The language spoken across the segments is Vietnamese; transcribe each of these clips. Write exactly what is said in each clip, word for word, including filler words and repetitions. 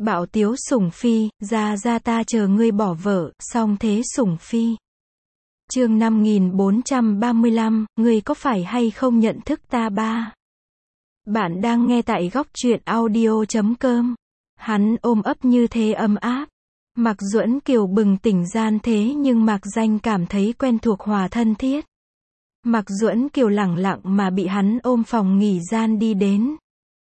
Bạo tiếu Sủng Phi, ra ra ta chờ ngươi bỏ vợ, song thế Sủng Phi. Chương năm nghìn bốn trăm ba mươi lăm, ngươi có phải hay không nhận thức ta ba? Bạn đang nghe tại góc truyện audio chấm com. Hắn ôm ấp như thế ấm áp. Mạc Duẫn Kiều bừng tỉnh gian thế nhưng Mạc Danh cảm thấy quen thuộc hòa thân thiết. Mạc Duẫn Kiều lẳng lặng mà bị hắn ôm phòng nghỉ gian đi đến.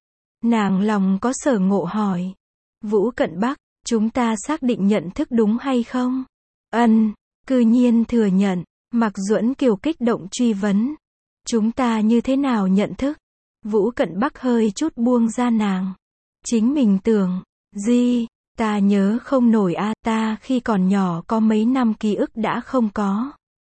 Nàng lòng có sở ngộ hỏi. Vũ Cận Bắc, chúng ta xác định nhận thức đúng hay không? Ân, cư nhiên thừa nhận. Mạc Duẫn Kiều kích động truy vấn. Chúng ta như thế nào nhận thức? Vũ Cận Bắc hơi chút buông ra nàng. Chính mình tưởng, gì, ta nhớ không nổi a, ta khi còn nhỏ có mấy năm ký ức đã không có.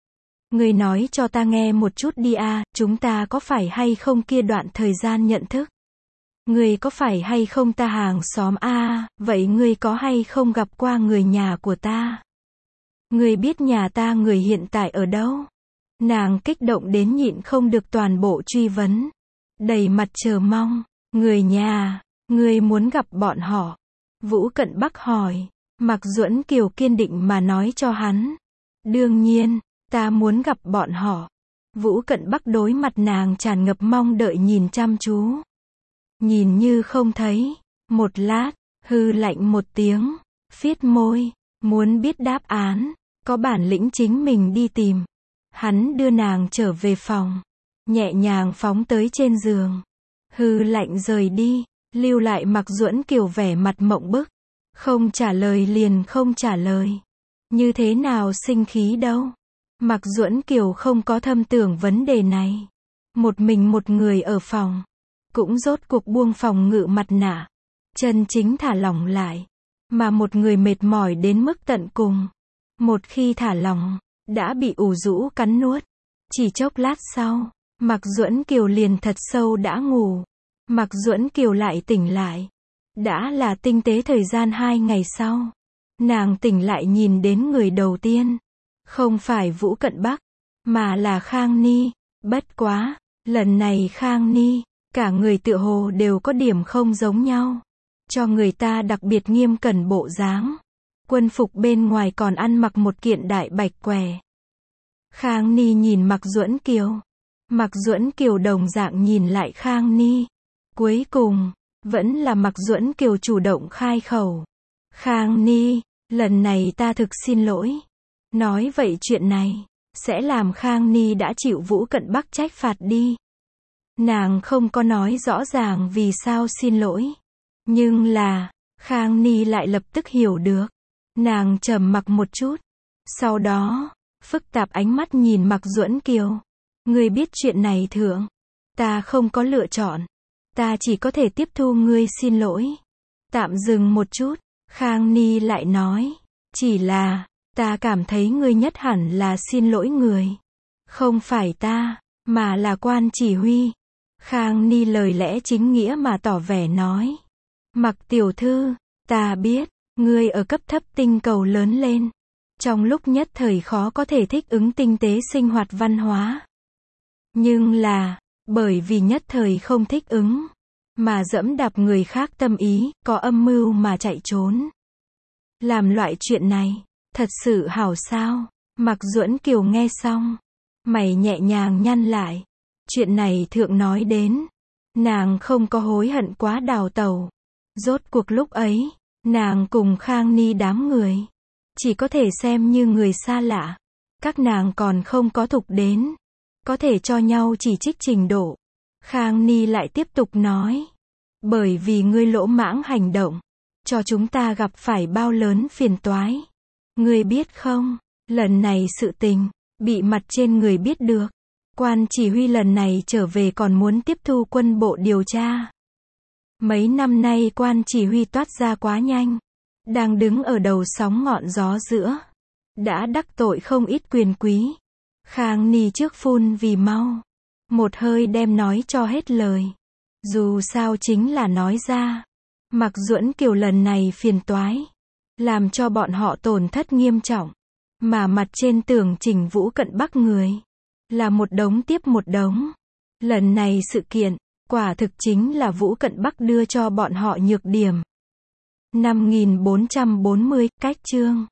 Ngươi nói cho ta nghe một chút đi a, chúng ta có phải hay không kia đoạn thời gian nhận thức? Ngươi có phải hay không ta hàng xóm a, vậy ngươi có hay không gặp qua người nhà của ta? Ngươi biết nhà ta người hiện tại ở đâu? Nàng kích động đến nhịn không được toàn bộ truy vấn. Đầy mặt chờ mong. Người nhà, ngươi muốn gặp bọn họ? Vũ Cận Bắc hỏi. Mạc Duẫn Kiều kiên định mà nói cho hắn. Đương nhiên, ta muốn gặp bọn họ. Vũ Cận Bắc đối mặt nàng tràn ngập mong đợi nhìn chăm chú. Nhìn như không thấy. Một lát, hư lạnh một tiếng. Phiết môi. Muốn biết đáp án. Có bản lĩnh chính mình đi tìm. Hắn đưa nàng trở về phòng. Nhẹ nhàng phóng tới trên giường. Hư lạnh rời đi. Lưu lại Mạc Duẫn Kiều vẻ mặt mộng bức. Không trả lời liền không trả lời. Như thế nào sinh khí đâu. Mạc Duẫn Kiều không có thâm tưởng vấn đề này. Một mình một người ở phòng. Cũng rốt cuộc buông phòng ngự mặt nạ. Chân chính thả lỏng lại. Mà một người mệt mỏi đến mức tận cùng. Một khi thả lỏng, đã bị ủ rũ cắn nuốt. Chỉ chốc lát sau, Mạc Duẫn Kiều liền thật sâu đã ngủ. Mạc Duẫn Kiều lại tỉnh lại. Đã là tinh tế thời gian hai ngày sau. Nàng tỉnh lại nhìn đến người đầu tiên. Không phải Vũ Cận Bắc, mà là Khang Ni. Bất quá, lần này Khang Ni, cả người tựa hồ đều có điểm không giống nhau. Cho người ta đặc biệt nghiêm cẩn bộ dáng. Quân phục bên ngoài còn ăn mặc một kiện đại bạch què. Khang Ni nhìn Mạc Duẫn Kiều. Mạc Duẫn Kiều đồng dạng nhìn lại Khang Ni. Cuối cùng, vẫn là Mạc Duẫn Kiều chủ động khai khẩu. Khang Ni, lần này ta thực xin lỗi. Nói vậy chuyện này, sẽ làm Khang Ni đã chịu Vũ Cận Bắc trách phạt đi. Nàng không có nói rõ ràng vì sao xin lỗi. Nhưng là, Khang Ni lại lập tức hiểu được. Nàng trầm mặc một chút. Sau đó, phức tạp ánh mắt nhìn Mạc Duẫn Kiều. Ngươi biết chuyện này thượng. Ta không có lựa chọn. Ta chỉ có thể tiếp thu ngươi xin lỗi. Tạm dừng một chút. Khang Ni lại nói. Chỉ là, ta cảm thấy ngươi nhất hẳn là xin lỗi người. Không phải ta, mà là quan chỉ huy. Khang Ni lời lẽ chính nghĩa mà tỏ vẻ nói. Mạc tiểu thư, ta biết. Ngươi ở cấp thấp tinh cầu lớn lên. Trong lúc nhất thời khó có thể thích ứng tinh tế sinh hoạt văn hóa. Nhưng là, bởi vì nhất thời không thích ứng, mà dẫm đạp người khác tâm ý, có âm mưu mà chạy trốn. Làm loại chuyện này, thật sự hảo sao? Mạc Duẫn Kiều nghe xong, mày nhẹ nhàng nhăn lại. Chuyện này thượng nói đến, nàng không có hối hận quá đào tẩu. Rốt cuộc lúc ấy, nàng cùng Khang Ni đám người, chỉ có thể xem như người xa lạ. Các nàng còn không có thục đến, có thể cho nhau chỉ trích trình độ. Khang Ni lại tiếp tục nói. Bởi vì ngươi lỗ mãng hành động, cho chúng ta gặp phải bao lớn phiền toái. Ngươi biết không, lần này sự tình, bị mặt trên người biết được. Quan chỉ huy lần này trở về còn muốn tiếp thu quân bộ điều tra. Mấy năm nay quan chỉ huy toát ra quá nhanh. Đang đứng ở đầu sóng ngọn gió giữa. Đã đắc tội không ít quyền quý. Khang Ni trước phun vì mau. Một hơi đem nói cho hết lời. Dù sao chính là nói ra. Mạc Duẫn Kiều lần này phiền toái. Làm cho bọn họ tổn thất nghiêm trọng. Mà mặt trên tưởng chỉnh Vũ Cận Bắc người. Là một đống tiếp một đống. Lần này sự kiện, quả thực chính là Vũ Cận Bắc đưa cho bọn họ nhược điểm. năm nghìn bốn trăm bốn mươi, cách chương